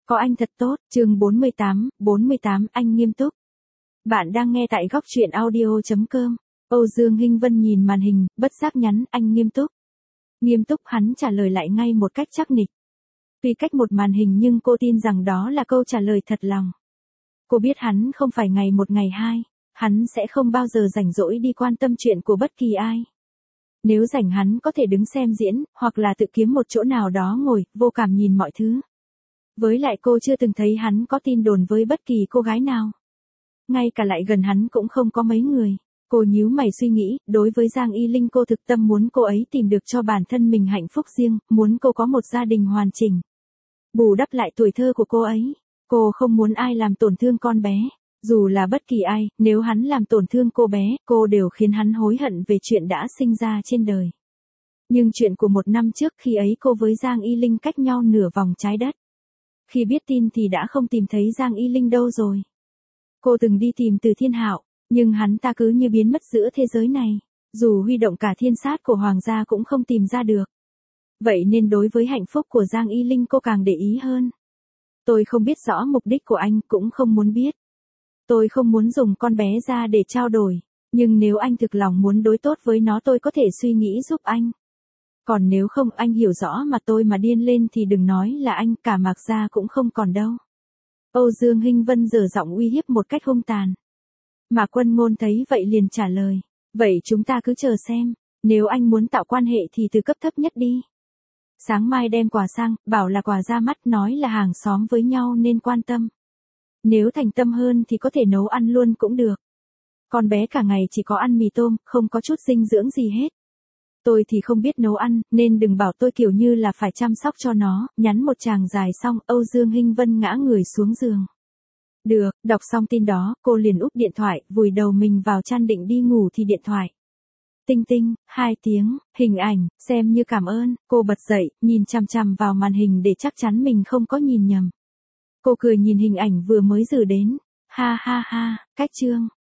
Có anh thật tốt, chương 48, anh nghiêm túc. Bạn đang nghe tại góc truyện audio.com. Âu Dương Hinh Vân nhìn màn hình, bất giác nhắn, anh nghiêm túc. Nghiêm túc, hắn trả lời lại ngay một cách chắc nịch. Tuy cách một màn hình nhưng cô tin rằng đó là câu trả lời thật lòng. Cô biết hắn không phải ngày một ngày hai, hắn sẽ không bao giờ rảnh rỗi đi quan tâm chuyện của bất kỳ ai. Nếu rảnh hắn có thể đứng xem diễn, hoặc là tự kiếm một chỗ nào đó ngồi, vô cảm nhìn mọi thứ. Với lại cô chưa từng thấy hắn có tin đồn với bất kỳ cô gái nào. Ngay cả lại gần hắn cũng không có mấy người. Cô nhíu mày suy nghĩ, đối với Giang Y Linh cô thực tâm muốn cô ấy tìm được cho bản thân mình hạnh phúc riêng, muốn cô có một gia đình hoàn chỉnh. Bù đắp lại tuổi thơ của cô ấy. Cô không muốn ai làm tổn thương con bé. Dù là bất kỳ ai, nếu hắn làm tổn thương cô bé, cô đều khiến hắn hối hận về chuyện đã sinh ra trên đời. Nhưng chuyện của một năm trước khi ấy cô với Giang Y Linh cách nhau nửa vòng trái đất. Khi biết tin thì đã không tìm thấy Giang Y Linh đâu rồi. Cô từng đi tìm Từ Thiên Hạo, nhưng hắn ta cứ như biến mất giữa thế giới này. Dù huy động cả thiên sát của Hoàng gia cũng không tìm ra được. Vậy nên đối với hạnh phúc của Giang Y Linh cô càng để ý hơn. Tôi không biết rõ mục đích của anh, cũng không muốn biết. Tôi không muốn dùng con bé ra để trao đổi. Nhưng nếu anh thực lòng muốn đối tốt với nó tôi có thể suy nghĩ giúp anh. Còn nếu không anh hiểu rõ mà tôi mà điên lên thì đừng nói là anh, cả Mạc Gia cũng không còn đâu. Âu Dương Hinh Vân giở giọng uy hiếp một cách hung tàn. Mạc Quân Ngôn thấy vậy liền trả lời. Vậy chúng ta cứ chờ xem. Nếu anh muốn tạo quan hệ thì từ cấp thấp nhất đi. Sáng mai đem quà sang, bảo là quà ra mắt, nói là hàng xóm với nhau nên quan tâm. Nếu thành tâm hơn thì có thể nấu ăn luôn cũng được. Con bé cả ngày chỉ có ăn mì tôm, không có chút dinh dưỡng gì hết. Tôi thì không biết nấu ăn, nên đừng bảo tôi kiểu như là phải chăm sóc cho nó. Nhắn một tràng dài xong, Âu Dương Hinh Vân ngã người xuống giường. Được, đọc xong tin đó, cô liền úp điện thoại, vùi đầu mình vào chăn định đi ngủ thì điện thoại. Tinh tinh, 2 tiếng, hình ảnh, xem như cảm ơn. Cô bật dậy, nhìn chằm chằm vào màn hình để chắc chắn mình không có nhìn nhầm. Cô cười nhìn hình ảnh vừa mới gửi đến. Ha ha ha, cách chương.